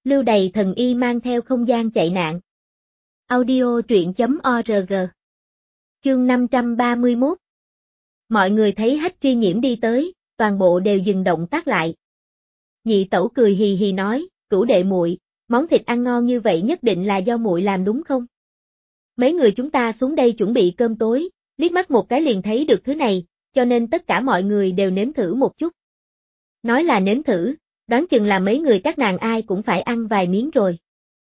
Lưu Đày thần y mang theo không gian chạy nạn. Audio truyện.org. Chương 531. Mọi người thấy Hách Tri Nhiễm đi tới, toàn bộ đều dừng động tác lại. Nhị tẩu cười hì hì nói, Cửu đệ muội, món thịt ăn ngon như vậy nhất định là do muội làm đúng không? Mấy người chúng ta xuống đây chuẩn bị cơm tối, liếc mắt một cái liền thấy được thứ này, cho nên tất cả mọi người đều nếm thử một chút. Nói là nếm thử, đoán chừng là mấy người các nàng ai cũng phải ăn vài miếng rồi.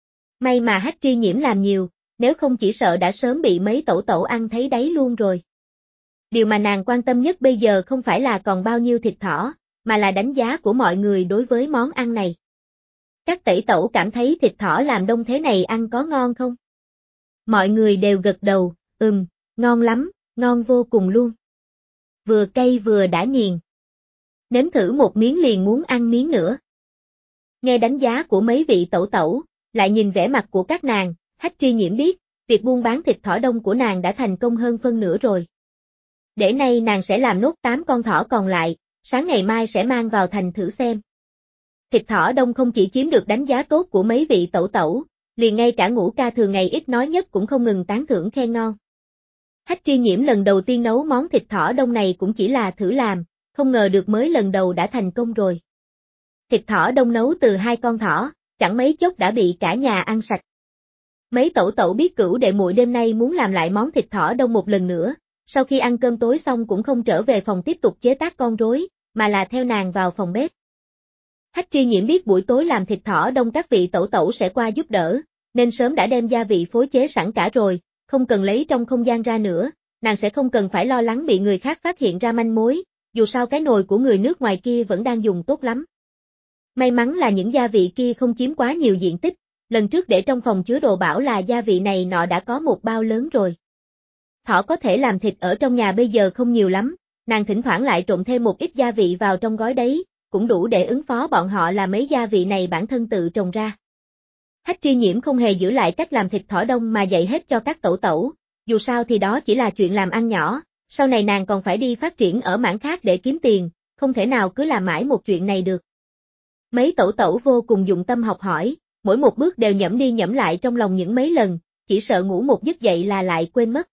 May mà Hách Tri Nhiễm làm nhiều, nếu không chỉ sợ đã sớm bị mấy tẩu tẩu ăn thấy đáy luôn rồi. Điều mà nàng quan tâm nhất bây giờ không phải là còn bao nhiêu thịt thỏ, mà là đánh giá của mọi người đối với món ăn này. Các tẩu tẩu cảm thấy thịt thỏ làm đông thế này ăn có ngon không? Mọi người đều gật đầu, ngon lắm, ngon vô cùng luôn. Vừa cay vừa đã nghiền. Nếm thử một miếng liền muốn ăn miếng nữa. Nghe đánh giá của mấy vị tẩu tẩu, lại nhìn vẻ mặt của các nàng, Hách Tri Nhiễm biết, việc buôn bán thịt thỏ đông của nàng đã thành công hơn phân nửa rồi. Để nay nàng sẽ làm nốt 8 con thỏ còn lại, sáng ngày mai sẽ mang vào thành thử xem. Thịt thỏ đông không chỉ chiếm được đánh giá tốt của mấy vị tẩu tẩu, liền ngay cả Ngũ ca thường ngày ít nói nhất cũng không ngừng tán thưởng khen ngon. Hách Tri Nhiễm lần đầu tiên nấu món thịt thỏ đông này cũng chỉ là thử làm, không ngờ được mới lần đầu đã thành công rồi. Thịt thỏ đông nấu từ 2 con thỏ, chẳng mấy chốc đã bị cả nhà ăn sạch. Mấy tẩu tẩu biết Cửu đệ muội đêm nay muốn làm lại món thịt thỏ đông một lần nữa, sau khi ăn cơm tối xong cũng không trở về phòng tiếp tục chế tác con rối, mà là theo nàng vào phòng bếp. Hách Tri Nhiễm biết buổi tối làm thịt thỏ đông các vị tẩu tẩu sẽ qua giúp đỡ, nên sớm đã đem gia vị phối chế sẵn cả rồi, không cần lấy trong không gian ra nữa, nàng sẽ không cần phải lo lắng bị người khác phát hiện ra manh mối, dù sao cái nồi của người nước ngoài kia vẫn đang dùng tốt lắm. May mắn là những gia vị kia không chiếm quá nhiều diện tích, lần trước để trong phòng chứa đồ bảo là gia vị này nọ đã có một bao lớn rồi. Thỏ có thể làm thịt ở trong nhà bây giờ không nhiều lắm, nàng thỉnh thoảng lại trộn thêm một ít gia vị vào trong gói đấy, cũng đủ để ứng phó bọn họ là mấy gia vị này bản thân tự trồng ra. Hách Tri Nhiễm không hề giữ lại cách làm thịt thỏ đông mà dạy hết cho các tẩu tẩu, dù sao thì đó chỉ là chuyện làm ăn nhỏ, sau này nàng còn phải đi phát triển ở mảng khác để kiếm tiền, không thể nào cứ làm mãi một chuyện này được. Mấy tẩu tẩu vô cùng dụng tâm học hỏi, mỗi một bước đều nhẩm đi nhẩm lại trong lòng những mấy lần, chỉ sợ ngủ một giấc dậy là lại quên mất.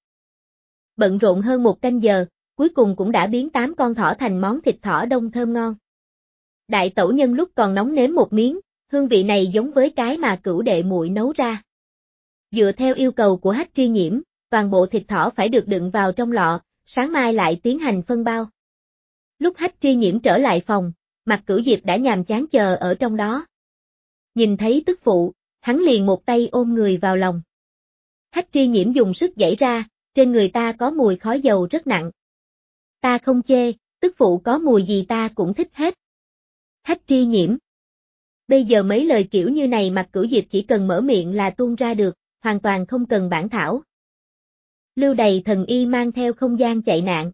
Bận rộn hơn 1 canh giờ, cuối cùng cũng đã biến 8 con thỏ thành món thịt thỏ đông thơm ngon. Đại tẩu nhân lúc còn nóng nếm một miếng, hương vị này giống với cái mà Cửu đệ muội nấu ra. Dựa theo yêu cầu của Hách Tri Nhiễm, toàn bộ thịt thỏ phải được đựng vào trong lọ, sáng mai lại tiến hành phân bao. Lúc Hách Tri Nhiễm trở lại phòng, Mạc Cửu Diệp đã nhàm chán chờ ở trong đó. Nhìn thấy tức phụ, hắn liền một tay ôm người vào lòng. Hách Tri Nhiễm dùng sức giãy ra, trên người ta có mùi khói dầu rất nặng. Ta không chê, tức phụ có mùi gì ta cũng thích hết. Hách Tri Nhiễm. Bây giờ mấy lời kiểu như này Mạc Cửu Diệp chỉ cần mở miệng là tuôn ra được, hoàn toàn không cần bản thảo. Lưu Đày thần y mang theo không gian chạy nạn.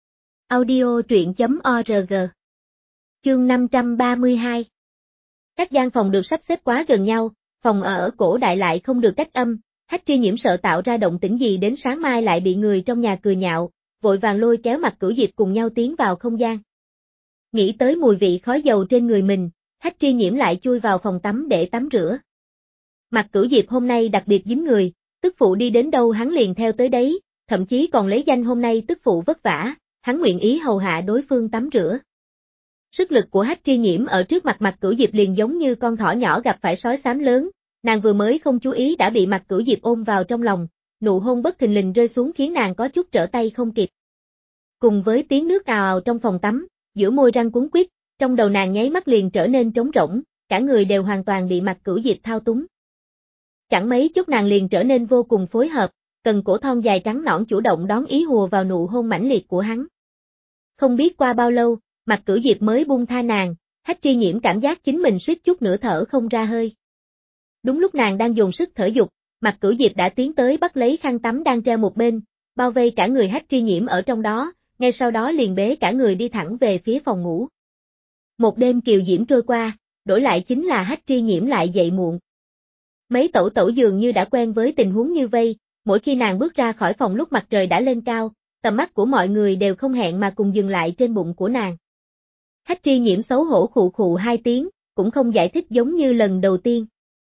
Audio truyện.org. Chương 532. Các gian phòng được sắp xếp quá gần nhau, phòng ở cổ đại lại không được cách âm, Hách Tri Nhiễm sợ tạo ra động tĩnh gì đến sáng mai lại bị người trong nhà cười nhạo, vội vàng lôi kéo Mạc Cửu Diệp cùng nhau tiến vào không gian. Nghĩ tới mùi vị khói dầu trên người mình, Hách Tri Nhiễm lại chui vào phòng tắm để tắm rửa. Mạc Cửu Diệp hôm nay đặc biệt dính người, tức phụ đi đến đâu hắn liền theo tới đấy, thậm chí còn lấy danh hôm nay tức phụ vất vả, hắn nguyện ý hầu hạ đối phương tắm rửa. Sức lực của Hách Tri Nhiễm ở trước mặt Mạc Cửu Diệp liền giống như con thỏ nhỏ gặp phải sói xám lớn, nàng vừa mới không chú ý đã bị Mạc Cửu Diệp ôm vào trong lòng, nụ hôn bất thình lình rơi xuống khiến nàng có chút trở tay không kịp. Cùng với tiếng nước ào ào trong phòng tắm, giữa môi răng cuốn quýt, trong đầu nàng nháy mắt liền trở nên trống rỗng, cả người đều hoàn toàn bị Mạc Cửu Diệp thao túng. Chẳng mấy chốc nàng liền trở nên vô cùng phối hợp, cần cổ thon dài trắng nõn chủ động đón ý hùa vào nụ hôn mãnh liệt của hắn. Không biết qua bao lâu, Mạc Cửu Diệp mới buông tha nàng, Hách Tri Nhiễm cảm giác chính mình suýt chút nữa thở không ra hơi. Đúng lúc nàng đang dồn sức thở dục, Mạc Cửu Diệp đã tiến tới bắt lấy khăn tắm đang treo một bên, bao vây cả người Hách Tri Nhiễm ở trong đó, ngay sau đó liền bế cả người đi thẳng về phía phòng ngủ. Một đêm kiều diễm trôi qua, đổi lại chính là Hách Tri Nhiễm lại dậy muộn. Mấy tẩu tẩu dường như đã quen với tình huống như vây, mỗi khi nàng bước ra khỏi phòng lúc mặt trời đã lên cao, tầm mắt của mọi người đều không hẹn mà cùng dừng lại trên bụng của nàng. Hách Tri Nhiễm xấu hổ khụ khụ 2 tiếng, cũng không giải thích giống như lần đầu tiên.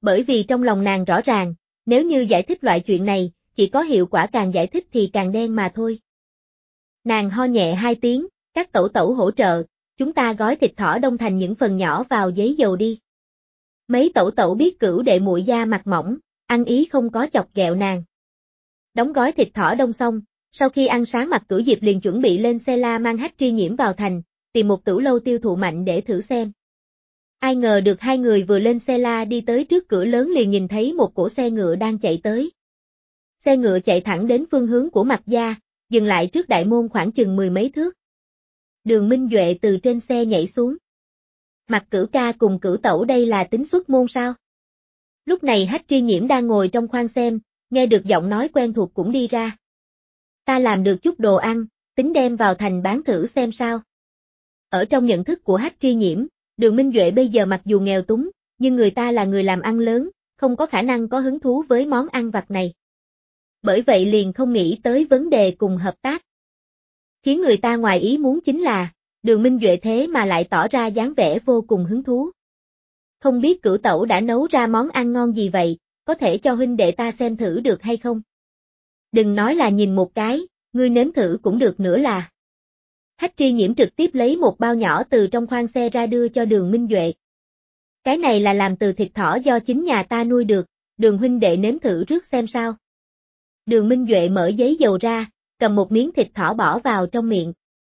Bởi vì trong lòng nàng rõ ràng, nếu như giải thích loại chuyện này, chỉ có hiệu quả càng giải thích thì càng đen mà thôi. Nàng ho nhẹ 2 tiếng, các tẩu tẩu hỗ trợ, chúng ta gói thịt thỏ đông thành những phần nhỏ vào giấy dầu đi. Mấy tẩu tẩu biết Cửu đệ muội da mặt mỏng, ăn ý không có chọc ghẹo nàng. Đóng gói thịt thỏ đông xong, sau khi ăn sáng Mạc Cửu Diệp liền chuẩn bị lên xe la mang Hách Tri Nhiễm vào thành, tìm một tửu lâu tiêu thụ mạnh để thử xem. Ai ngờ được hai người vừa lên xe la đi tới trước cửa lớn liền nhìn thấy một cỗ xe ngựa đang chạy tới. Xe ngựa chạy thẳng đến phương hướng của Mạc gia, dừng lại trước đại môn khoảng chừng 10 mấy thước. Đường Minh Duệ từ trên xe nhảy xuống. Mạc Cửu ca cùng Cửu tẩu đây là tính xuất môn sao? Lúc này Hách Tri Nhiễm đang ngồi trong khoang xem, nghe được giọng nói quen thuộc cũng đi ra. Ta làm được chút đồ ăn, tính đem vào thành bán thử xem sao. Ở trong nhận thức của Hách Tri Nhiễm, Đường Minh Duệ bây giờ mặc dù nghèo túng, nhưng người ta là người làm ăn lớn, không có khả năng có hứng thú với món ăn vặt này. Bởi vậy liền không nghĩ tới vấn đề cùng hợp tác. Khiến người ta ngoài ý muốn chính là, Đường Minh Duệ thế mà lại tỏ ra dáng vẻ vô cùng hứng thú. Không biết Cửu tẩu đã nấu ra món ăn ngon gì vậy, có thể cho huynh đệ ta xem thử được hay không? Đừng nói là nhìn một cái, ngươi nếm thử cũng được nữa là. Hách Tri Nhiễm trực tiếp lấy một bao nhỏ từ trong khoang xe ra đưa cho Đường Minh Duệ. Cái này là làm từ thịt thỏ do chính nhà ta nuôi được, Đường huynh đệ nếm thử trước xem sao. Đường Minh Duệ mở giấy dầu ra, cầm một miếng thịt thỏ bỏ vào trong miệng.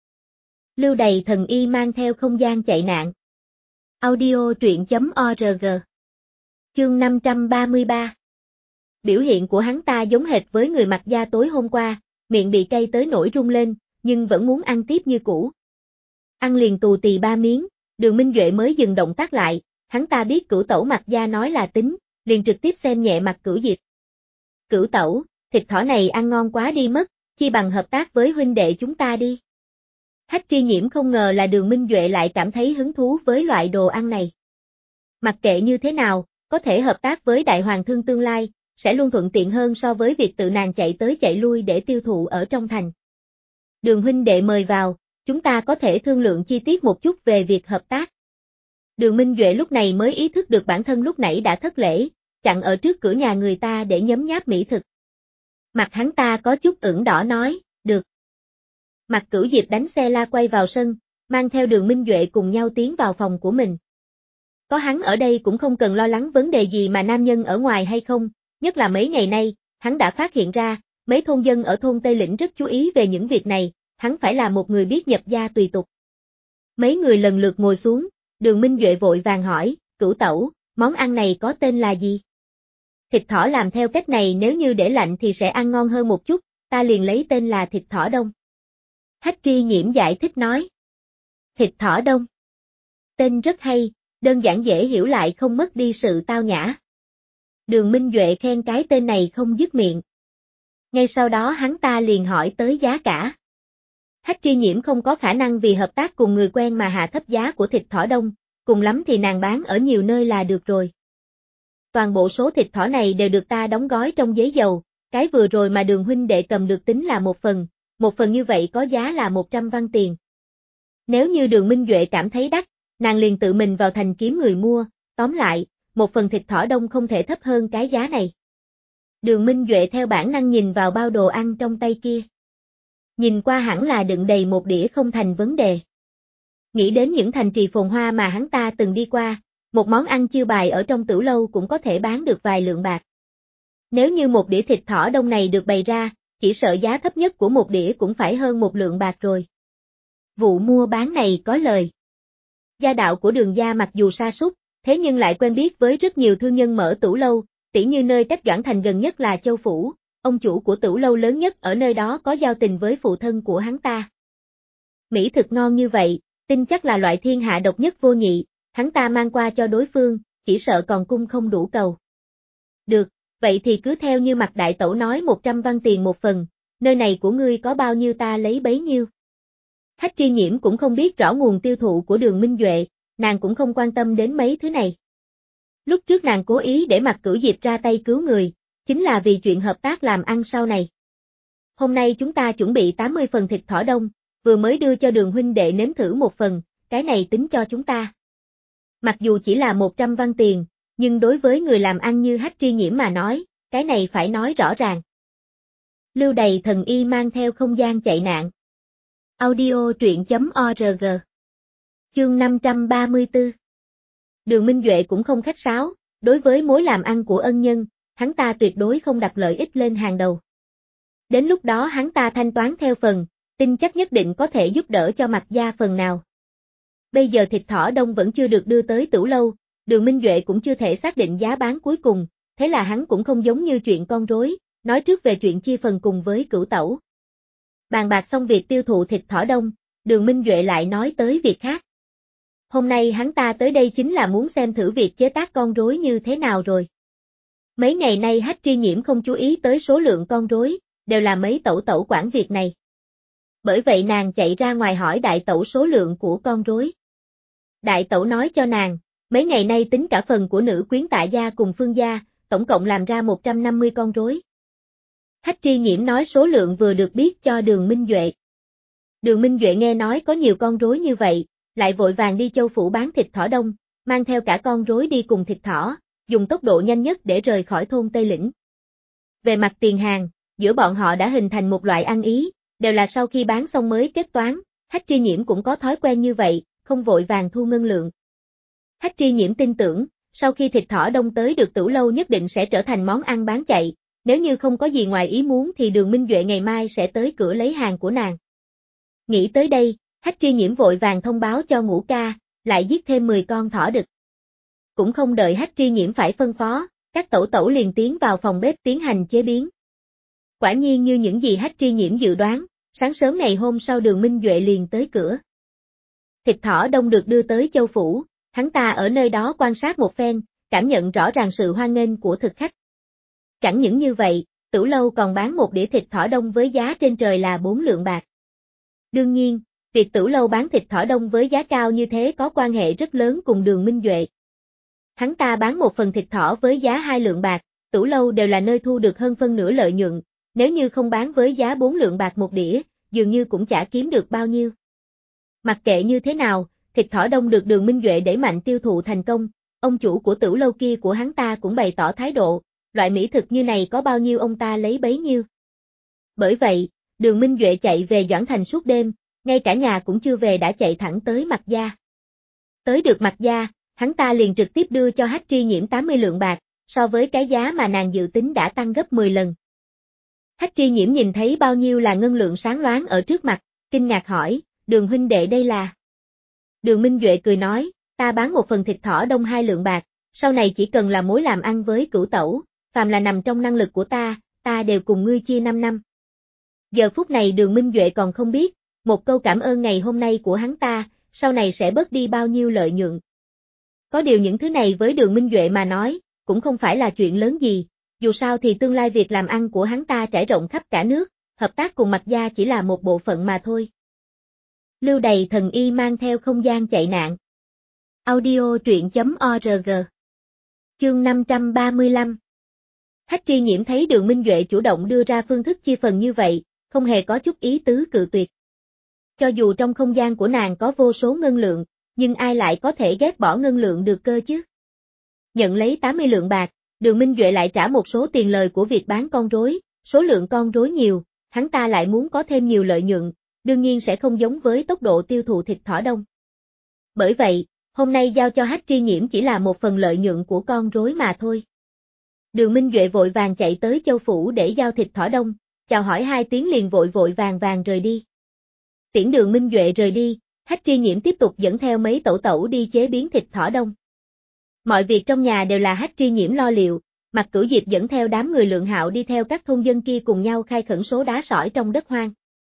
Lưu Đầy thần y mang theo không gian chạy nạn. Audio truyện.org. Chương 533. Biểu hiện của hắn ta giống hệt với người Mạc gia tối hôm qua, miệng bị cay tới nỗi rung lên, nhưng vẫn muốn ăn tiếp như cũ. Ăn liền tù tì 3 miếng, Đường Minh Duệ mới dừng động tác lại, hắn ta biết Cửu tẩu Mạc gia nói là tính, liền trực tiếp xem nhẹ mặt Cửu Diệp. Cửu tẩu, thịt thỏ này ăn ngon quá đi mất, chi bằng hợp tác với huynh đệ chúng ta đi. Hách Tri Nhiễm không ngờ là Đường Minh Duệ lại cảm thấy hứng thú với loại đồ ăn này. Mặc kệ như thế nào, có thể hợp tác với Đại Hoàng thương tương lai, sẽ luôn thuận tiện hơn so với việc tự nàng chạy tới chạy lui để tiêu thụ ở trong thành. Đường huynh đệ mời vào, chúng ta có thể thương lượng chi tiết một chút về việc hợp tác. Đường Minh Duệ lúc này mới ý thức được bản thân lúc nãy đã thất lễ, chặn ở trước cửa nhà người ta để nhấm nháp mỹ thực. Mặt hắn ta có chút ửng đỏ nói, được. Mạc Cửu Diệp đánh xe la quay vào sân, mang theo Đường Minh Duệ cùng nhau tiến vào phòng của mình. Có hắn ở đây cũng không cần lo lắng vấn đề gì mà nam nhân ở ngoài hay không, nhất là mấy ngày nay, hắn đã phát hiện ra, mấy thôn dân ở thôn Tây Lĩnh rất chú ý về những việc này, hắn phải là một người biết nhập gia tùy tục. Mấy người lần lượt ngồi xuống, Đường Minh Duệ vội vàng hỏi, Cửu tẩu, món ăn này có tên là gì? Thịt thỏ làm theo cách này nếu như để lạnh thì sẽ ăn ngon hơn một chút, ta liền lấy tên là thịt thỏ đông. Hách Tri Nhiễm giải thích nói. Thịt thỏ đông. Tên rất hay, đơn giản dễ hiểu lại không mất đi sự tao nhã. Đường Minh Duệ khen cái tên này không dứt miệng. Ngay sau đó hắn ta liền hỏi tới giá cả. Hách Tri Nhiễm không có khả năng vì hợp tác cùng người quen mà hạ thấp giá của thịt thỏ đông, cùng lắm thì nàng bán ở nhiều nơi là được rồi. Toàn bộ số thịt thỏ này đều được ta đóng gói trong giấy dầu, cái vừa rồi mà Đường huynh đệ cầm được tính là một phần như vậy có giá là 100 văn tiền. Nếu như Đường Minh Duệ cảm thấy đắt, nàng liền tự mình vào thành kiếm người mua, tóm lại, một phần thịt thỏ đông không thể thấp hơn cái giá này. Đường Minh Duệ theo bản năng nhìn vào bao đồ ăn trong tay kia. Nhìn qua hẳn là đựng đầy một đĩa không thành vấn đề. Nghĩ đến những thành trì phồn hoa mà hắn ta từng đi qua, một món ăn chiêu bài ở trong tửu lâu cũng có thể bán được vài lượng bạc. Nếu như một đĩa thịt thỏ đông này được bày ra, chỉ sợ giá thấp nhất của một đĩa cũng phải hơn 1 lượng bạc rồi. Vụ mua bán này có lời. Gia đạo của Đường gia mặc dù sa sút, thế nhưng lại quen biết với rất nhiều thương nhân mở tửu lâu, tỉ như nơi cách Doãn Thành gần nhất là Châu Phủ, ông chủ của tửu lâu lớn nhất ở nơi đó có giao tình với phụ thân của hắn ta. Mỹ thực ngon như vậy, tin chắc là loại thiên hạ độc nhất vô nhị, hắn ta mang qua cho đối phương, chỉ sợ còn cung không đủ cầu. Được, vậy thì cứ theo như Mạc đại tẩu nói 100 văn tiền một phần, nơi này của ngươi có bao nhiêu ta lấy bấy nhiêu. Hách Tri Nhiễm cũng không biết rõ nguồn tiêu thụ của Đường Minh Duệ, nàng cũng không quan tâm đến mấy thứ này. Lúc trước nàng cố ý để Mạc Cửu Diệp ra tay cứu người, chính là vì chuyện hợp tác làm ăn sau này. Hôm nay chúng ta chuẩn bị 80 phần thịt thỏ đông, vừa mới đưa cho Đường huynh đệ nếm thử một phần, cái này tính cho chúng ta. Mặc dù chỉ là 100 văn tiền, nhưng đối với người làm ăn như Hách Tri Nhiễm mà nói, cái này phải nói rõ ràng. Lưu đày thần y mang theo không gian chạy nạn. Audio truyện.org. Chương 534. Đường Minh Duệ cũng không khách sáo, đối với mối làm ăn của ân nhân, hắn ta tuyệt đối không đặt lợi ích lên hàng đầu. Đến lúc đó hắn ta thanh toán theo phần, tin chắc nhất định có thể giúp đỡ cho Mạc gia phần nào. Bây giờ thịt thỏ đông vẫn chưa được đưa tới Tửu Lâu, Đường Minh Duệ cũng chưa thể xác định giá bán cuối cùng, thế là hắn cũng không giống như chuyện con rối, nói trước về chuyện chia phần cùng với Cửu Tẩu. Bàn bạc xong việc tiêu thụ thịt thỏ đông, Đường Minh Duệ lại nói tới việc khác. Hôm nay hắn ta tới đây chính là muốn xem thử việc chế tác con rối như thế nào rồi. Mấy ngày nay Hách Tri Nhiễm không chú ý tới số lượng con rối, đều là mấy tẩu tẩu quản việc này. Bởi vậy nàng chạy ra ngoài hỏi đại tẩu số lượng của con rối. Đại tẩu nói cho nàng, mấy ngày nay tính cả phần của nữ quyến Tạ gia cùng Phương gia, tổng cộng làm ra 150 con rối. Hách Tri Nhiễm nói số lượng vừa được biết cho Đường Minh Duệ. Đường Minh Duệ nghe nói có nhiều con rối như vậy, lại vội vàng đi Châu Phủ bán thịt thỏ đông, mang theo cả con rối đi cùng thịt thỏ, dùng tốc độ nhanh nhất để rời khỏi thôn Tây Lĩnh. Về mặt tiền hàng, giữa bọn họ đã hình thành một loại ăn ý, đều là sau khi bán xong mới kết toán, Hách Tri Nhiễm cũng có thói quen như vậy, không vội vàng thu ngân lượng. Hách Tri Nhiễm tin tưởng, sau khi thịt thỏ đông tới được Tửu Lâu nhất định sẽ trở thành món ăn bán chạy, nếu như không có gì ngoài ý muốn thì Đường Minh Duệ ngày mai sẽ tới cửa lấy hàng của nàng. Nghĩ tới đây, Hách Tri Nhiễm vội vàng thông báo cho Ngũ ca, lại giết thêm 10 con thỏ đực. Cũng không đợi Hách Tri Nhiễm phải phân phó, các tẩu tẩu liền tiến vào phòng bếp tiến hành chế biến. Quả nhiên như những gì Hách Tri Nhiễm dự đoán, sáng sớm ngày hôm sau Đường Minh Duệ liền tới cửa. Thịt thỏ đông được đưa tới Châu Phủ, hắn ta ở nơi đó quan sát một phen, cảm nhận rõ ràng sự hoan nghênh của thực khách. Chẳng những như vậy, Tửu Lâu còn bán một đĩa thịt thỏ đông với giá trên trời là 4 lượng bạc. Đương nhiên, việc Tửu Lâu bán thịt thỏ đông với giá cao như thế có quan hệ rất lớn cùng Đường Minh Duệ. Hắn ta bán một phần thịt thỏ với giá 2 lượng bạc, Tửu Lâu đều là nơi thu được hơn phân nửa lợi nhuận, nếu như không bán với giá 4 lượng bạc một đĩa, dường như cũng chả kiếm được bao nhiêu. Mặc kệ như thế nào, thịt thỏ đông được Đường Minh Duệ đẩy mạnh tiêu thụ thành công, ông chủ của Tửu Lâu kia của hắn ta cũng bày tỏ thái độ, loại mỹ thực như này có bao nhiêu ông ta lấy bấy nhiêu. Bởi vậy, Đường Minh Duệ chạy về Doãn Thành suốt đêm, ngay cả nhà cũng chưa về đã chạy thẳng tới Mạc gia. Tới được Mạc gia, hắn ta liền trực tiếp đưa cho Hách Tri Nhiễm 80 lượng bạc, so với cái giá mà nàng dự tính đã tăng gấp 10 lần. Hách Tri Nhiễm nhìn thấy bao nhiêu là ngân lượng sáng loáng ở trước mặt, kinh ngạc hỏi, Đường huynh đệ đây là. Đường Minh Duệ cười nói, ta bán một phần thịt thỏ đông 2 lượng bạc, sau này chỉ cần là mối làm ăn với Cửu Tẩu, phàm là nằm trong năng lực của ta đều cùng ngươi chia 5 năm. Giờ phút này Đường Minh Duệ còn không biết, một câu cảm ơn ngày hôm nay của hắn ta, sau này sẽ bớt đi bao nhiêu lợi nhuận. Có điều những thứ này với Đường Minh Duệ mà nói, cũng không phải là chuyện lớn gì, dù sao thì tương lai việc làm ăn của hắn ta trải rộng khắp cả nước, hợp tác cùng Mạc gia chỉ là một bộ phận mà thôi. Lưu đày thần y mang theo không gian chạy nạn. Audio truyện.org. Chương 535. Hách Tri Nhiễm thấy Đường Minh Duệ chủ động đưa ra phương thức chia phần như vậy, không hề có chút ý tứ cự tuyệt. Cho dù trong không gian của nàng có vô số ngân lượng, nhưng ai lại có thể ghét bỏ ngân lượng được cơ chứ? Nhận lấy 80 lượng bạc, Đường Minh Duệ lại trả một số tiền lời của việc bán con rối, số lượng con rối nhiều, hắn ta lại muốn có thêm nhiều lợi nhuận, đương nhiên sẽ không giống với tốc độ tiêu thụ thịt thỏ đông. Bởi vậy, hôm nay giao cho Hách Tri Nhiễm chỉ là một phần lợi nhuận của con rối mà thôi. Đường Minh Duệ vội vàng chạy tới Châu Phủ để giao thịt thỏ đông, chào hỏi 2 tiếng liền vội vội vàng rời đi. Tiễn Đường Minh Duệ rời đi, Hách Tri Nhiễm tiếp tục dẫn theo mấy tẩu tẩu đi chế biến thịt thỏ đông. Mọi việc trong nhà đều là Hách Tri Nhiễm lo liệu, Mạc Cửu Diệp dẫn theo đám người Lượng Hạo đi theo các thôn dân kia cùng nhau khai khẩn số đá sỏi trong đất hoang.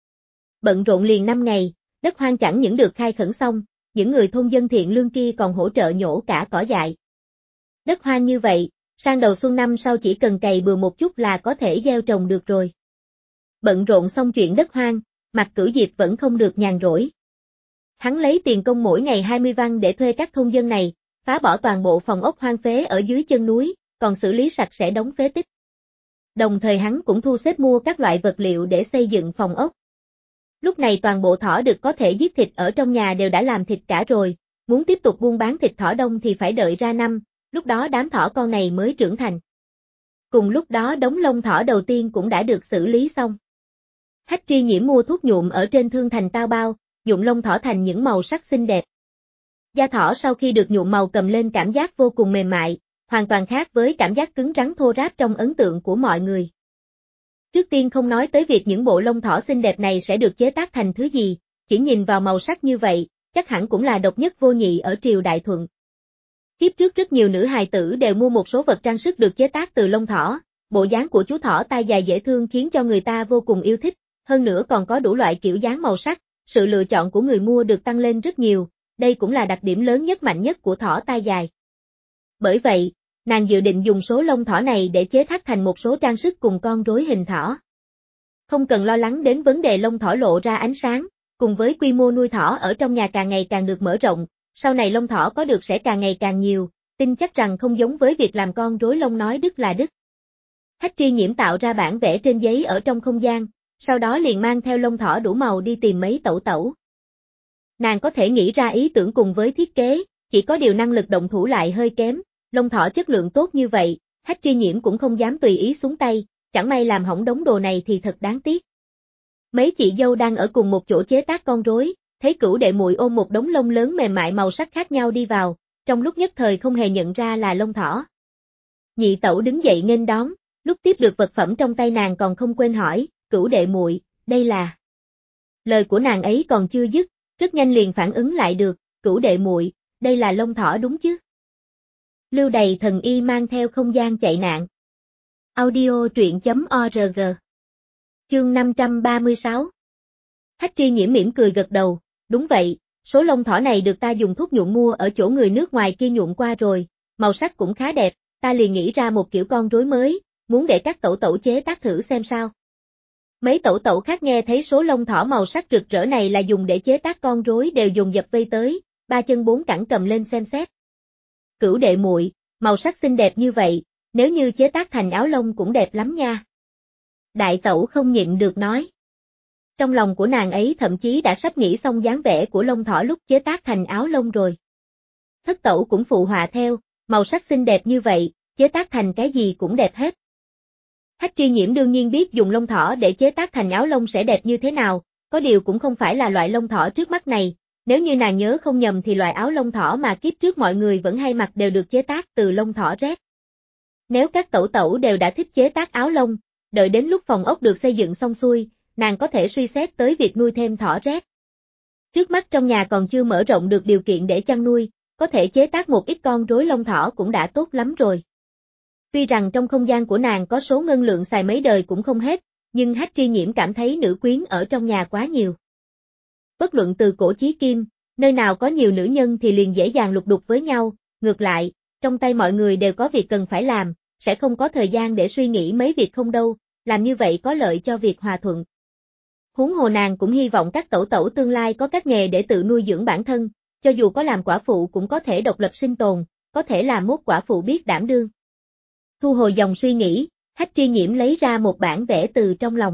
Bận rộn liền 5 ngày, đất hoang chẳng những được khai khẩn xong, những người thôn dân thiện lương kia còn hỗ trợ nhổ cả cỏ dại. Đất hoang như vậy, sang đầu xuân năm sau chỉ cần cày bừa một chút là có thể gieo trồng được rồi. Bận rộn xong chuyện đất hoang, Mạc Cửu Diệp vẫn không được nhàn rỗi. Hắn lấy tiền công mỗi ngày 20 văn để thuê các thôn dân này, phá bỏ toàn bộ phòng ốc hoang phế ở dưới chân núi, còn xử lý sạch sẽ đống phế tích. Đồng thời hắn cũng thu xếp mua các loại vật liệu để xây dựng phòng ốc. Lúc này toàn bộ thỏ đực có thể giết thịt ở trong nhà đều đã làm thịt cả rồi, muốn tiếp tục buôn bán thịt thỏ đông thì phải đợi ra năm, lúc đó đám thỏ con này mới trưởng thành. Cùng lúc đó đống lông thỏ đầu tiên cũng đã được xử lý xong. Hách Tri Nhiễm mua thuốc nhuộm ở trên thương thành Tao Bao, nhuộm lông thỏ thành những màu sắc xinh đẹp. Da thỏ sau khi được nhuộm màu cầm lên cảm giác vô cùng mềm mại, hoàn toàn khác với cảm giác cứng rắn thô ráp trong ấn tượng của mọi người. Trước tiên không nói tới việc những bộ lông thỏ xinh đẹp này sẽ được chế tác thành thứ gì, chỉ nhìn vào màu sắc như vậy, chắc hẳn cũng là độc nhất vô nhị ở triều Đại Thuận. Kiếp trước rất nhiều nữ hài tử đều mua một số vật trang sức được chế tác từ lông thỏ, bộ dáng của chú thỏ tai dài dễ thương khiến cho người ta vô cùng yêu thích, hơn nữa còn có đủ loại kiểu dáng màu sắc, sự lựa chọn của người mua được tăng lên rất nhiều, đây cũng là đặc điểm lớn nhất mạnh nhất của thỏ tai dài. Bởi vậy, nàng dự định dùng số lông thỏ này để chế tác thành một số trang sức cùng con rối hình thỏ. Không cần lo lắng đến vấn đề lông thỏ lộ ra ánh sáng, cùng với quy mô nuôi thỏ ở trong nhà càng ngày càng được mở rộng, sau này lông thỏ có được sẽ càng ngày càng nhiều, tin chắc rằng không giống với việc làm con rối lông nói đứt là đứt. Hách Tri Nhiễm tạo ra bản vẽ trên giấy ở trong không gian, sau đó liền mang theo lông thỏ đủ màu đi tìm mấy tẩu tẩu. Nàng có thể nghĩ ra ý tưởng cùng với thiết kế, chỉ có điều năng lực động thủ lại hơi kém, lông thỏ chất lượng tốt như vậy, Hách Tri Nhiễm cũng không dám tùy ý xuống tay, chẳng may làm hỏng đống đồ này thì thật đáng tiếc. Mấy chị dâu đang ở cùng một chỗ chế tác con rối, thấy Cửu đệ muội ôm một đống lông lớn mềm mại màu sắc khác nhau đi vào, trong lúc nhất thời không hề nhận ra là lông thỏ. Nhị tẩu đứng dậy nghênh đón, lúc tiếp được vật phẩm trong tay nàng còn không quên hỏi, Cửu đệ muội, đây là... Lời của nàng ấy còn chưa dứt, rất nhanh liền phản ứng lại được, Cửu đệ muội, đây là lông thỏ đúng chứ? Lưu Đầy Thần Y mang theo không gian chạy nạn. Audio truyện.org. Chương 536. Hách Tri Nhiễm mỉm cười gật đầu, đúng vậy, số lông thỏ này được ta dùng thuốc nhuộm mua ở chỗ người nước ngoài kia nhuộm qua rồi, màu sắc cũng khá đẹp, ta liền nghĩ ra một kiểu con rối mới, muốn để các tẩu tẩu chế tác thử xem sao. Mấy tẩu tẩu khác nghe thấy số lông thỏ màu sắc rực rỡ này là dùng để chế tác con rối đều dồn dập vây tới, ba chân bốn cẳng cầm lên xem xét. Cửu đệ muội, màu sắc xinh đẹp như vậy, nếu như chế tác thành áo lông cũng đẹp lắm nha. Đại tẩu không nhịn được nói. Trong lòng của nàng ấy thậm chí đã sắp nghĩ xong dáng vẻ của lông thỏ lúc chế tác thành áo lông rồi. Thất tẩu cũng phụ họa theo, màu sắc xinh đẹp như vậy, chế tác thành cái gì cũng đẹp hết. Hách Tri Nhiễm đương nhiên biết dùng lông thỏ để chế tác thành áo lông sẽ đẹp như thế nào, có điều cũng không phải là loại lông thỏ trước mắt này, nếu như nàng nhớ không nhầm thì loại áo lông thỏ mà kiếp trước mọi người vẫn hay mặc đều được chế tác từ lông thỏ rét. Nếu các tẩu tẩu đều đã thích chế tác áo lông, đợi đến lúc phòng ốc được xây dựng xong xuôi, nàng có thể suy xét tới việc nuôi thêm thỏ rét. Trước mắt trong nhà còn chưa mở rộng được điều kiện để chăn nuôi, có thể chế tác một ít con rối lông thỏ cũng đã tốt lắm rồi. Tuy rằng trong không gian của nàng có số ngân lượng xài mấy đời cũng không hết, nhưng Hách Tri Nhiễm cảm thấy nữ quyến ở trong nhà quá nhiều. Bất luận từ cổ chí kim, nơi nào có nhiều nữ nhân thì liền dễ dàng lục đục với nhau, ngược lại, trong tay mọi người đều có việc cần phải làm, sẽ không có thời gian để suy nghĩ mấy việc không đâu, làm như vậy có lợi cho việc hòa thuận. Huống hồ nàng cũng hy vọng các tẩu tẩu tương lai có các nghề để tự nuôi dưỡng bản thân, cho dù có làm quả phụ cũng có thể độc lập sinh tồn, có thể là mốt quả phụ biết đảm đương. Thu hồi dòng suy nghĩ, Hách Tri Nhiễm lấy ra một bản vẽ từ trong lòng.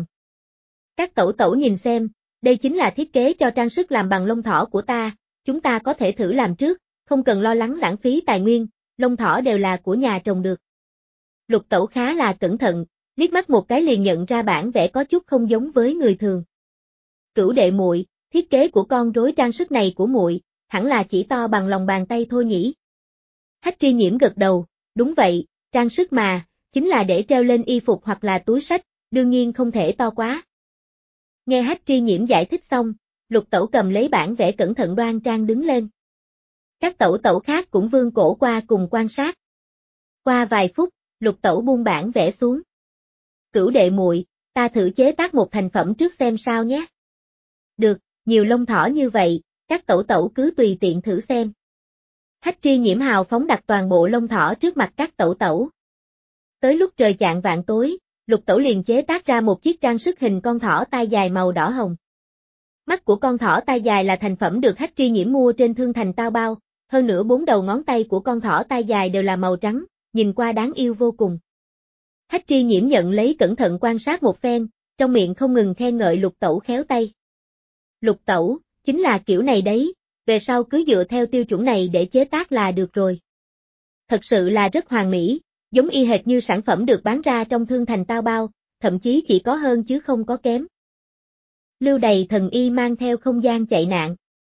Các tẩu tẩu nhìn xem, đây chính là thiết kế cho trang sức làm bằng lông thỏ của ta, chúng ta có thể thử làm trước, không cần lo lắng lãng phí tài nguyên, lông thỏ đều là của nhà trồng được. Lục tẩu khá là cẩn thận, liếc mắt một cái liền nhận ra bản vẽ có chút không giống với người thường. Cửu đệ muội, thiết kế của con rối trang sức này của muội, hẳn là chỉ to bằng lòng bàn tay thôi nhỉ? Hách Tri Nhiễm gật đầu, đúng vậy, trang sức mà, chính là để treo lên y phục hoặc là túi xách, đương nhiên không thể to quá. Nghe Hách Tri Nhiễm giải thích xong, Lục tẩu cầm lấy bản vẽ cẩn thận đoan trang đứng lên. Các tẩu tẩu khác cũng vươn cổ qua cùng quan sát. Qua vài phút, Lục tẩu buông bản vẽ xuống. Cửu đệ muội, ta thử chế tác một thành phẩm trước xem sao nhé. Được, nhiều lông thỏ như vậy, các tẩu tẩu cứ tùy tiện thử xem. Hách Tri Nhiễm hào phóng đặt toàn bộ lông thỏ trước mặt các tẩu tẩu. Tới lúc trời chạng vạng tối, Lục tẩu liền chế tác ra một chiếc trang sức hình con thỏ tai dài màu đỏ hồng. Mắt của con thỏ tai dài là thành phẩm được Hách Tri Nhiễm mua trên thương thành Tao Bao, hơn nữa 4 đầu ngón tay của con thỏ tai dài đều là màu trắng, nhìn qua đáng yêu vô cùng. Hách Tri Nhiễm nhận lấy cẩn thận quan sát một phen, trong miệng không ngừng khen ngợi Lục tẩu khéo tay. Lục tẩu, chính là kiểu này đấy, về sau cứ dựa theo tiêu chuẩn này để chế tác là được rồi. Thật sự là rất hoàn mỹ, giống y hệt như sản phẩm được bán ra trong thương thành Taobao, thậm chí chỉ có hơn chứ không có kém. Lưu đày thần y mang theo không gian chạy nạn.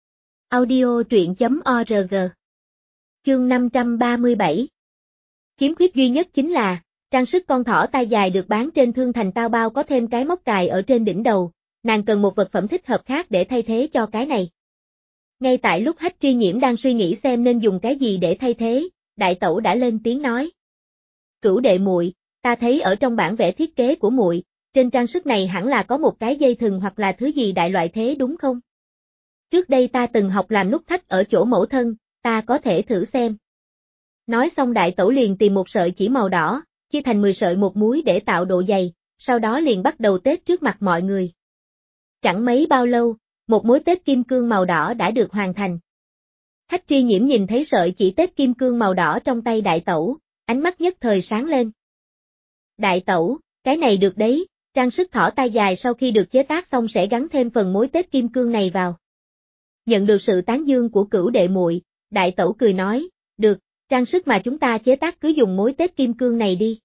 Audio truyện.org. Chương 537. Khiếm khuyết duy nhất chính là, trang sức con thỏ tai dài được bán trên thương thành Taobao có thêm cái móc cài ở trên đỉnh đầu, nàng cần một vật phẩm thích hợp khác để thay thế cho cái này. Ngay tại lúc Hách Tri Nhiễm đang suy nghĩ xem nên dùng cái gì để thay thế, đại tẩu đã lên tiếng nói. Cửu đệ muội, ta thấy ở trong bản vẽ thiết kế của muội, trên trang sức này hẳn là có một cái dây thừng hoặc là thứ gì đại loại thế đúng không? Trước đây ta từng học làm nút thắt ở chỗ mẫu thân, ta có thể thử xem. Nói xong đại tẩu liền tìm một sợi chỉ màu đỏ, chia thành 10 sợi một múi để tạo độ dày, sau đó liền bắt đầu tết trước mặt mọi người. Chẳng mấy bao lâu, một mối tết kim cương màu đỏ đã được hoàn thành. Hách Tri Nhiễm nhìn thấy sợi chỉ tết kim cương màu đỏ trong tay đại tẩu, ánh mắt nhất thời sáng lên. Đại tẩu, cái này được đấy, trang sức thỏ tai dài sau khi được chế tác xong sẽ gắn thêm phần mối tết kim cương này vào. Nhận được sự tán dương của cửu đệ muội, đại tẩu cười nói, được, trang sức mà chúng ta chế tác cứ dùng mối tết kim cương này đi.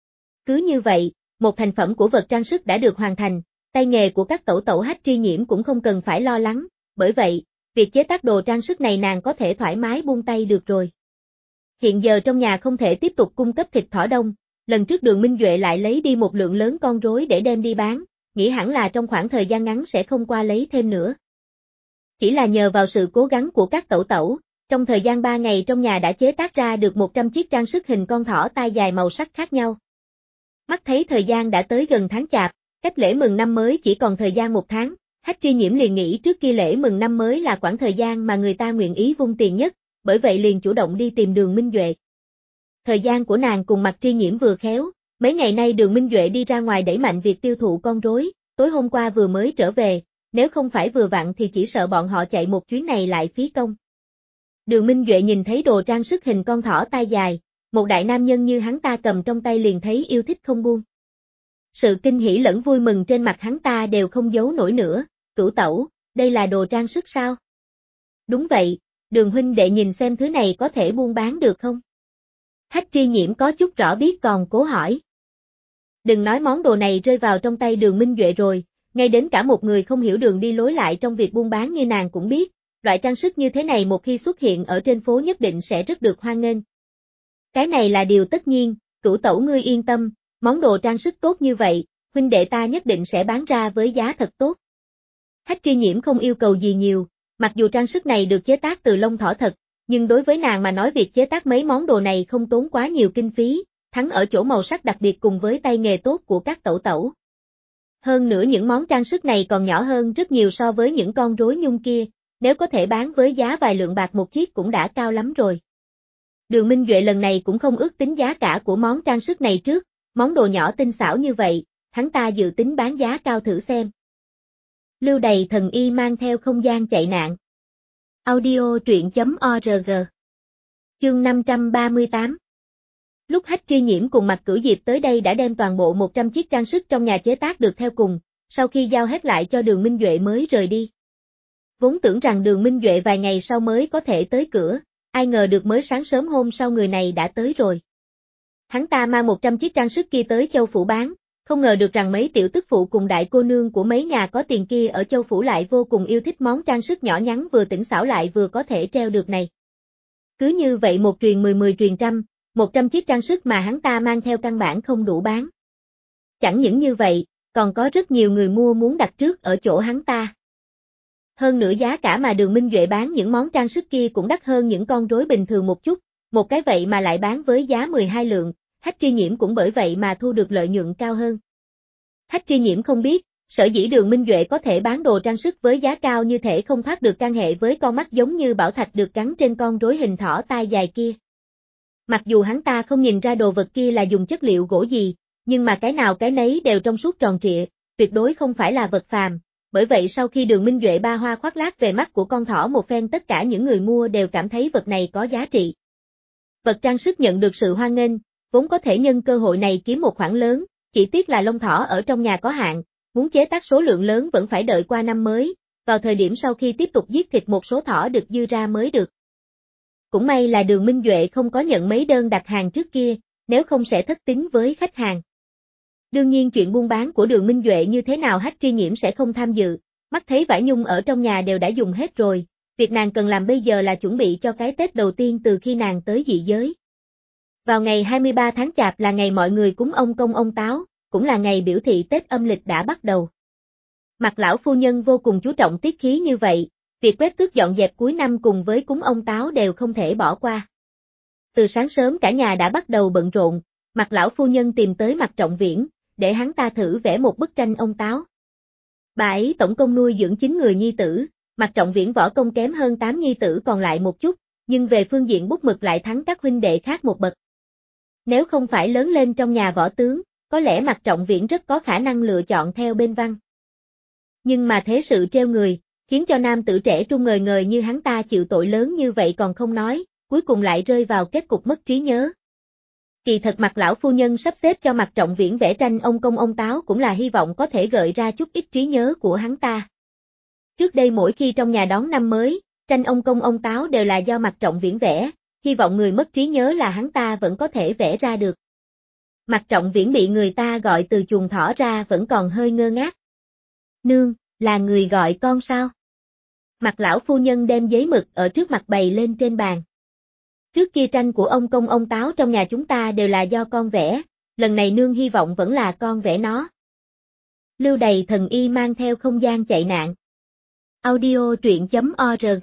Cứ như vậy, một thành phẩm của vật trang sức đã được hoàn thành, tay nghề của các tẩu tẩu Hách Tri Nhiễm cũng không cần phải lo lắng, bởi vậy, việc chế tác đồ trang sức này nàng có thể thoải mái buông tay được rồi. Hiện giờ trong nhà không thể tiếp tục cung cấp thịt thỏ đông, lần trước Đường Minh Duệ lại lấy đi một lượng lớn con rối để đem đi bán, nghĩ hẳn là trong khoảng thời gian ngắn sẽ không qua lấy thêm nữa. Chỉ là nhờ vào sự cố gắng của các tẩu tẩu, trong thời gian 3 ngày trong nhà đã chế tác ra được 100 chiếc trang sức hình con thỏ tai dài màu sắc khác nhau. Mắt thấy thời gian đã tới gần tháng Chạp, cách lễ mừng năm mới chỉ còn thời gian 1 tháng, Hách Tri Nhiễm liền nghĩ trước kia lễ mừng năm mới là khoảng thời gian mà người ta nguyện ý vung tiền nhất, bởi vậy liền chủ động đi tìm Đường Minh Duệ. Thời gian của nàng cùng Mạc Tri Nhiễm vừa khéo, mấy ngày nay Đường Minh Duệ đi ra ngoài đẩy mạnh việc tiêu thụ con rối, tối hôm qua vừa mới trở về, nếu không phải vừa vặn thì chỉ sợ bọn họ chạy một chuyến này lại phí công. Đường Minh Duệ nhìn thấy đồ trang sức hình con thỏ tai dài, một đại nam nhân như hắn ta cầm trong tay liền thấy yêu thích không buông. Sự kinh hỉ lẫn vui mừng trên mặt hắn ta đều không giấu nổi nữa, cửu tẩu, đây là đồ trang sức sao? Đúng vậy, Đường huynh đệ nhìn xem thứ này có thể buôn bán được không? Hách Tri Nhiễm có chút rõ biết còn cố hỏi. Đừng nói món đồ này rơi vào trong tay Đường Minh Duệ rồi, ngay đến cả một người không hiểu đường đi lối lại trong việc buôn bán như nàng cũng biết, loại trang sức như thế này một khi xuất hiện ở trên phố nhất định sẽ rất được hoan nghênh. Cái này là điều tất nhiên, cửu tẩu ngươi yên tâm, món đồ trang sức tốt như vậy, huynh đệ ta nhất định sẽ bán ra với giá thật tốt. Hách Tri Nhiễm không yêu cầu gì nhiều, mặc dù trang sức này được chế tác từ lông thỏ thật, nhưng đối với nàng mà nói việc chế tác mấy món đồ này không tốn quá nhiều kinh phí, thắng ở chỗ màu sắc đặc biệt cùng với tay nghề tốt của các tẩu tẩu. Hơn nữa những món trang sức này còn nhỏ hơn rất nhiều so với những con rối nhung kia, nếu có thể bán với giá vài lượng bạc một chiếc cũng đã cao lắm rồi. Đường Minh Duệ lần này cũng không ước tính giá cả của món trang sức này trước, món đồ nhỏ tinh xảo như vậy, hắn ta dự tính bán giá cao thử xem. Lưu đày thần y mang theo không gian chạy nạn. Audio truyện.org. Chương 538. Lúc Hách Tri Nhiễm cùng Mạc Cửu Diệp tới đây đã đem toàn bộ 100 chiếc trang sức trong nhà chế tác được theo cùng, sau khi giao hết lại cho Đường Minh Duệ mới rời đi. Vốn tưởng rằng Đường Minh Duệ vài ngày sau mới có thể tới cửa, ai ngờ được mới sáng sớm hôm sau người này đã tới rồi. Hắn ta mang 100 chiếc trang sức kia tới Châu Phủ bán, không ngờ được rằng mấy tiểu tức phụ cùng đại cô nương của mấy nhà có tiền kia ở Châu Phủ lại vô cùng yêu thích món trang sức nhỏ nhắn vừa tinh xảo lại vừa có thể treo được này. Cứ như vậy một truyền 10 truyền trăm, 100 chiếc trang sức mà hắn ta mang theo căn bản không đủ bán. Chẳng những như vậy, còn có rất nhiều người mua muốn đặt trước ở chỗ hắn ta. Hơn nữa giá cả mà Đường Minh Duệ bán những món trang sức kia cũng đắt hơn những con rối bình thường một chút, một cái vậy mà lại bán với giá 12 lượng, Hách Tri Nhiễm cũng bởi vậy mà thu được lợi nhuận cao hơn. Hách Tri Nhiễm không biết, sở dĩ Đường Minh Duệ có thể bán đồ trang sức với giá cao như thể không thoát được can hệ với con mắt giống như bảo thạch được gắn trên con rối hình thỏ tai dài kia. Mặc dù hắn ta không nhìn ra đồ vật kia là dùng chất liệu gỗ gì, nhưng mà cái nào cái nấy đều trong suốt tròn trịa, tuyệt đối không phải là vật phàm. Bởi vậy sau khi Đường Minh Duệ ba hoa khoác lác về mắt của con thỏ một phen tất cả những người mua đều cảm thấy vật này có giá trị. Vật trang sức nhận được sự hoan nghênh, vốn có thể nhân cơ hội này kiếm một khoản lớn, chỉ tiếc là lông thỏ ở trong nhà có hạn, muốn chế tác số lượng lớn vẫn phải đợi qua năm mới, vào thời điểm sau khi tiếp tục giết thịt một số thỏ được dư ra mới được. Cũng may là Đường Minh Duệ không có nhận mấy đơn đặt hàng trước kia, nếu không sẽ thất tín với khách hàng. Đương nhiên chuyện buôn bán của Đường Minh Duệ như thế nào Hách Tri Nhiễm sẽ không tham dự, mắt thấy vải nhung ở trong nhà đều đã dùng hết rồi, việc nàng cần làm bây giờ là chuẩn bị cho cái Tết đầu tiên từ khi nàng tới dị giới. Vào ngày 23 tháng Chạp là ngày mọi người cúng ông Công ông Táo, cũng là ngày biểu thị Tết âm lịch đã bắt đầu. Mạc lão phu nhân vô cùng chú trọng tiết khí như vậy, việc quét tước dọn dẹp cuối năm cùng với cúng ông Táo đều không thể bỏ qua. Từ sáng sớm cả nhà đã bắt đầu bận rộn, Mạc lão phu nhân tìm tới Mạc Trọng Viễn, để hắn ta thử vẽ một bức tranh ông Táo. Bà ấy tổng công nuôi dưỡng 9 người nhi tử, Mạc Trọng Viễn võ công kém hơn 8 nhi tử còn lại một chút, nhưng về phương diện bút mực lại thắng các huynh đệ khác một bậc. Nếu không phải lớn lên trong nhà võ tướng, có lẽ Mạc Trọng Viễn rất có khả năng lựa chọn theo bên văn. Nhưng mà thế sự trêu người, khiến cho nam tử trẻ trung ngời ngời như hắn ta chịu tội lớn như vậy còn không nói, cuối cùng lại rơi vào kết cục mất trí nhớ. Kỳ thật Mạc lão phu nhân sắp xếp cho Mạc Trọng Viễn vẽ tranh ông Công ông Táo cũng là hy vọng có thể gợi ra chút ít trí nhớ của hắn ta. Trước đây mỗi khi trong nhà đón năm mới, tranh ông Công ông Táo đều là do Mạc Trọng Viễn vẽ, hy vọng người mất trí nhớ là hắn ta vẫn có thể vẽ ra được. Mạc Trọng Viễn bị người ta gọi từ chuồng thỏ ra vẫn còn hơi ngơ ngác. Nương, là người gọi con sao? Mạc lão phu nhân đem giấy mực ở trước mặt bày lên trên bàn. Trước kia tranh của ông Công ông Táo trong nhà chúng ta đều là do con vẽ, lần này nương hy vọng vẫn là con vẽ nó. Lưu Đày thần y mang theo không gian chạy nạn. Audio truyện.org.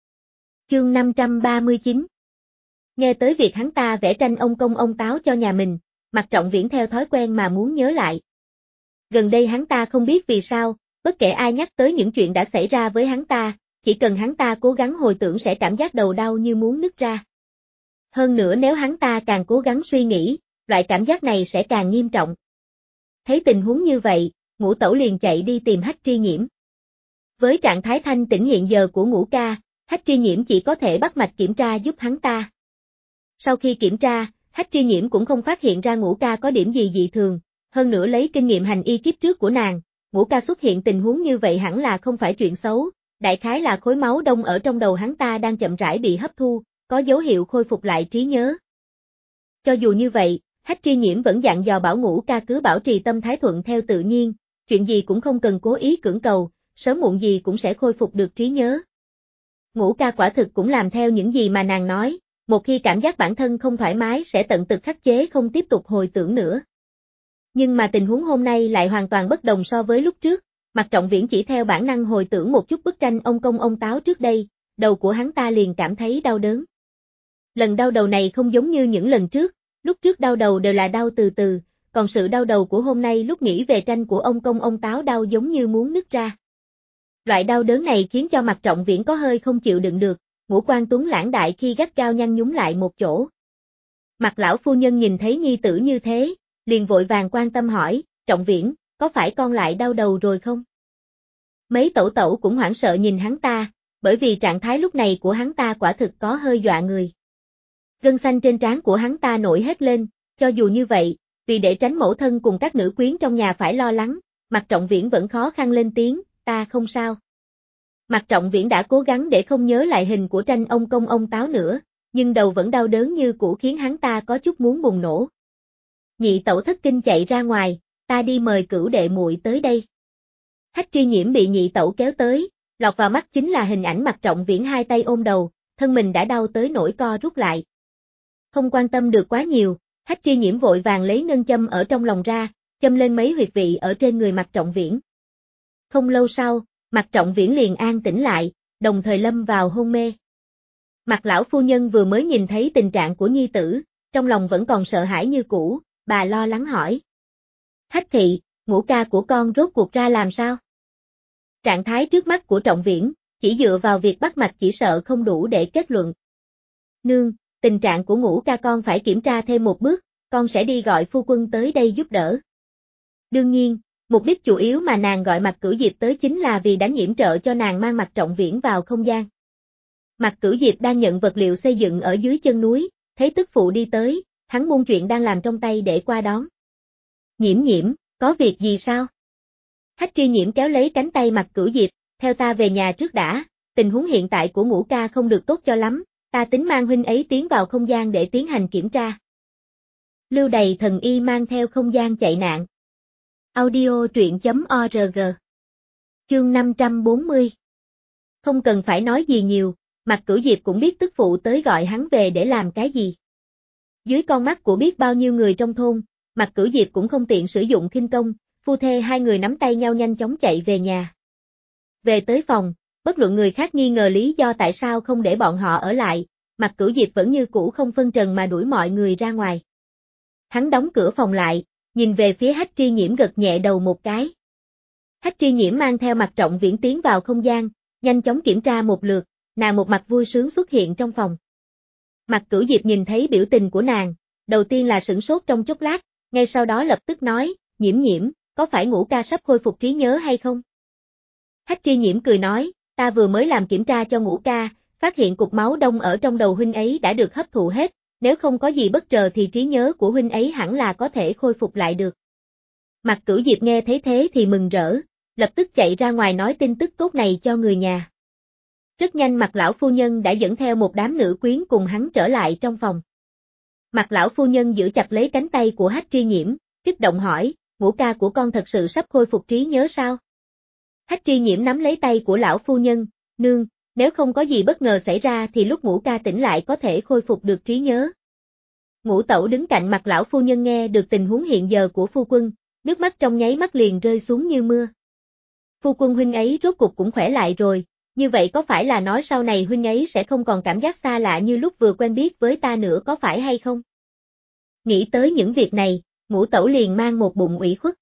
Chương 539. Nghe tới việc hắn ta vẽ tranh ông Công ông Táo cho nhà mình, Mạc Trọng Viễn theo thói quen mà muốn nhớ lại. Gần đây hắn ta không biết vì sao, bất kể ai nhắc tới những chuyện đã xảy ra với hắn ta, chỉ cần hắn ta cố gắng hồi tưởng sẽ cảm giác đầu đau như muốn nứt ra. Hơn nữa nếu hắn ta càng cố gắng suy nghĩ, loại cảm giác này sẽ càng nghiêm trọng. Thấy tình huống như vậy, Ngũ Tẩu liền chạy đi tìm Hách Tri Nhiễm. Với trạng thái thanh tĩnh hiện giờ của Ngũ ca, Hách Tri Nhiễm chỉ có thể bắt mạch kiểm tra giúp hắn ta. Sau khi kiểm tra, Hách Tri Nhiễm cũng không phát hiện ra Ngũ ca có điểm gì dị thường, hơn nữa lấy kinh nghiệm hành y kiếp trước của nàng, Ngũ ca xuất hiện tình huống như vậy hẳn là không phải chuyện xấu, đại khái là khối máu đông ở trong đầu hắn ta đang chậm rãi bị hấp thu, có dấu hiệu khôi phục lại trí nhớ. Cho dù như vậy, Hách Tri Nhiễm vẫn dặn dò bảo Ngũ ca cứ bảo trì tâm thái thuận theo tự nhiên, chuyện gì cũng không cần cố ý cưỡng cầu, sớm muộn gì cũng sẽ khôi phục được trí nhớ. Ngũ ca quả thực cũng làm theo những gì mà nàng nói, một khi cảm giác bản thân không thoải mái sẽ tận lực khắc chế không tiếp tục hồi tưởng nữa. Nhưng mà tình huống hôm nay lại hoàn toàn bất đồng so với lúc trước, Mạc Trọng Viễn chỉ theo bản năng hồi tưởng một chút bức tranh ông Công ông Táo trước đây, đầu của hắn ta liền cảm thấy đau đớn. Lần đau đầu này không giống như những lần trước, lúc trước đau đầu đều là đau từ từ, còn sự đau đầu của hôm nay lúc nghĩ về tranh của ông Công ông Táo đau giống như muốn nứt ra. Loại đau đớn này khiến cho Mạc Trọng Viễn có hơi không chịu đựng được, ngũ quan tuấn lãng đại khi gắt gao nhăn nhúm lại một chỗ. Mạc lão phu nhân nhìn thấy nhi tử như thế, liền vội vàng quan tâm hỏi, Trọng Viễn, có phải con lại đau đầu rồi không? Mấy tẩu tẩu cũng hoảng sợ nhìn hắn ta, bởi vì trạng thái lúc này của hắn ta quả thực có hơi dọa người. Gân xanh trên trán của hắn ta nổi hết lên, cho dù như vậy, vì để tránh mẫu thân cùng các nữ quyến trong nhà phải lo lắng, Mạc Trọng Viễn vẫn khó khăn lên tiếng, ta không sao. Mạc Trọng Viễn đã cố gắng để không nhớ lại hình của tranh ông Công ông Táo nữa, nhưng đầu vẫn đau đớn như cũ khiến hắn ta có chút muốn bùng nổ. Nhị tẩu thất kinh chạy ra ngoài, ta đi mời Cửu đệ muội tới đây. Hách Tri Nhiễm bị nhị tẩu kéo tới, lọt vào mắt chính là hình ảnh Mạc Trọng Viễn hai tay ôm đầu, thân mình đã đau tới nỗi co rút lại. Không quan tâm được quá nhiều, Hách Tri Nhiễm vội vàng lấy ngân châm ở trong lòng ra, châm lên mấy huyệt vị ở trên người Mạc Trọng Viễn. Không lâu sau, Mạc Trọng Viễn liền an tĩnh lại, đồng thời lâm vào hôn mê. Mạc lão phu nhân vừa mới nhìn thấy tình trạng của nhi tử, trong lòng vẫn còn sợ hãi như cũ, bà lo lắng hỏi. Hách thị, Ngũ ca của con rốt cuộc ra làm sao? Trạng thái trước mắt của Trọng Viễn, chỉ dựa vào việc bắt mạch chỉ sợ không đủ để kết luận. Nương, tình trạng của Ngũ ca con phải kiểm tra thêm một bước, con sẽ đi gọi phu quân tới đây giúp đỡ. Đương nhiên, mục đích chủ yếu mà nàng gọi Mạc Cửu Diệp tới chính là vì đánh yểm trợ cho nàng mang Mạc Trọng Viễn vào không gian. Mạc Cửu Diệp đang nhận vật liệu xây dựng ở dưới chân núi, thấy tức phụ đi tới, hắn buông chuyện đang làm trong tay để qua đón. Nhiễm nhiễm, có việc gì sao? Hách Tri Nhiễm kéo lấy cánh tay Mạc Cửu Diệp, theo ta về nhà trước đã, tình huống hiện tại của Ngũ ca không được tốt cho lắm, ta tính mang huynh ấy tiến vào không gian để tiến hành kiểm tra. Lưu Đày thần y mang theo không gian chạy nạn. Audio truyện.org. Chương 540. Không cần phải nói gì nhiều, Mạc Cửu Diệp cũng biết tức phụ tới gọi hắn về để làm cái gì. Dưới con mắt của biết bao nhiêu người trong thôn, Mạc Cửu Diệp cũng không tiện sử dụng khinh công, phu thê hai người nắm tay nhau nhanh chóng chạy về nhà. Về tới phòng, bất luận người khác nghi ngờ lý do tại sao không để bọn họ ở lại, Mạc Cửu Diệp vẫn như cũ không phân trần mà đuổi mọi người ra ngoài. Hắn đóng cửa phòng lại, nhìn về phía Hách Tri Nhiễm gật nhẹ đầu một cái. Hách Tri Nhiễm mang theo Mạc Trọng Viễn tiến vào không gian, nhanh chóng kiểm tra một lượt, nàng một mặt vui sướng xuất hiện trong phòng. Mạc Cửu Diệp nhìn thấy biểu tình của nàng, đầu tiên là sửng sốt trong chốc lát, ngay sau đó lập tức nói, Nhiễm Nhiễm, có phải Ngũ ca sắp khôi phục trí nhớ hay không? Hách Tri Nhiễm cười nói, ta vừa mới làm kiểm tra cho Ngũ ca, phát hiện cục máu đông ở trong đầu huynh ấy đã được hấp thụ hết, nếu không có gì bất ngờ thì trí nhớ của huynh ấy hẳn là có thể khôi phục lại được. Mạc Cửu Diệp nghe thấy thế thì mừng rỡ, lập tức chạy ra ngoài nói tin tức tốt này cho người nhà. Rất nhanh Mạc lão phu nhân đã dẫn theo một đám nữ quyến cùng hắn trở lại trong phòng. Mạc lão phu nhân giữ chặt lấy cánh tay của Hách Tri Nhiễm, kích động hỏi, Ngũ ca của con thật sự sắp khôi phục trí nhớ sao? Hách Tri Nhiễm nắm lấy tay của lão phu nhân, nương, nếu không có gì bất ngờ xảy ra thì lúc Ngũ ca tỉnh lại có thể khôi phục được trí nhớ. Ngũ tẩu đứng cạnh Mạc lão phu nhân nghe được tình huống hiện giờ của phu quân, nước mắt trong nháy mắt liền rơi xuống như mưa. Phu quân huynh ấy rốt cục cũng khỏe lại rồi, như vậy có phải là nói sau này huynh ấy sẽ không còn cảm giác xa lạ như lúc vừa quen biết với ta nữa có phải hay không? Nghĩ tới những việc này, Ngũ tẩu liền mang một bụng ủy khuất.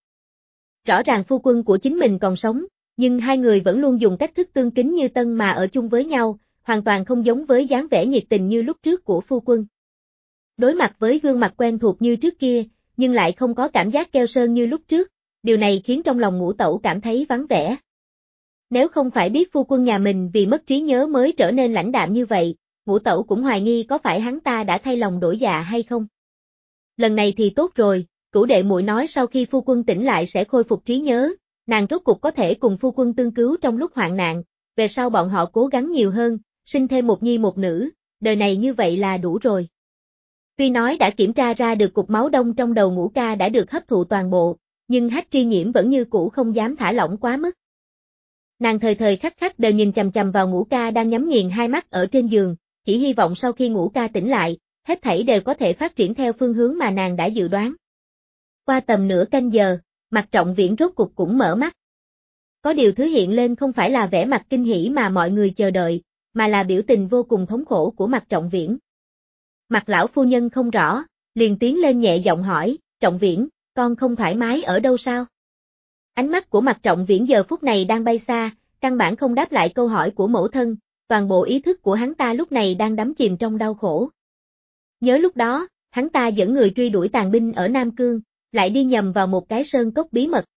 Rõ ràng phu quân của chính mình còn sống, nhưng hai người vẫn luôn dùng cách thức tương kính như tân mà ở chung với nhau, hoàn toàn không giống với dáng vẻ nhiệt tình như lúc trước của phu quân. Đối mặt với gương mặt quen thuộc như trước kia, nhưng lại không có cảm giác keo sơn như lúc trước, điều này khiến trong lòng Ngũ tẩu cảm thấy vắng vẻ. Nếu không phải biết phu quân nhà mình vì mất trí nhớ mới trở nên lãnh đạm như vậy, Ngũ tẩu cũng hoài nghi có phải hắn ta đã thay lòng đổi dạ hay không. Lần này thì tốt rồi, Cửu đệ muội nói sau khi phu quân tỉnh lại sẽ khôi phục trí nhớ, nàng rốt cục có thể cùng phu quân tương cứu trong lúc hoạn nạn, về sau bọn họ cố gắng nhiều hơn, sinh thêm một nhi một nữ, đời này như vậy là đủ rồi. Tuy nói đã kiểm tra ra được cục máu đông trong đầu Ngũ ca đã được hấp thụ toàn bộ, nhưng Hách Tri Nhiễm vẫn như cũ không dám thả lỏng quá mức. Nàng thời thời khắc khắc đều nhìn chằm chằm vào Ngũ ca đang nhắm nghiền hai mắt ở trên giường, chỉ hy vọng sau khi Ngũ ca tỉnh lại, hết thảy đều có thể phát triển theo phương hướng mà nàng đã dự đoán. Qua tầm nửa canh giờ, Mạc Trọng Viễn rốt cục cũng mở mắt. Có điều thứ hiện lên không phải là vẻ mặt kinh hỉ mà mọi người chờ đợi, mà là biểu tình vô cùng thống khổ của Mạc Trọng Viễn. Mạc lão phu nhân không rõ, liền tiến lên nhẹ giọng hỏi, Trọng Viễn, con không thoải mái ở đâu sao? Ánh mắt của Mạc Trọng Viễn giờ phút này đang bay xa, căn bản không đáp lại câu hỏi của mẫu thân, toàn bộ ý thức của hắn ta lúc này đang đắm chìm trong đau khổ. Nhớ lúc đó, hắn ta dẫn người truy đuổi tàn binh ở Nam Cương, lại đi nhầm vào một cái sơn cốc bí mật,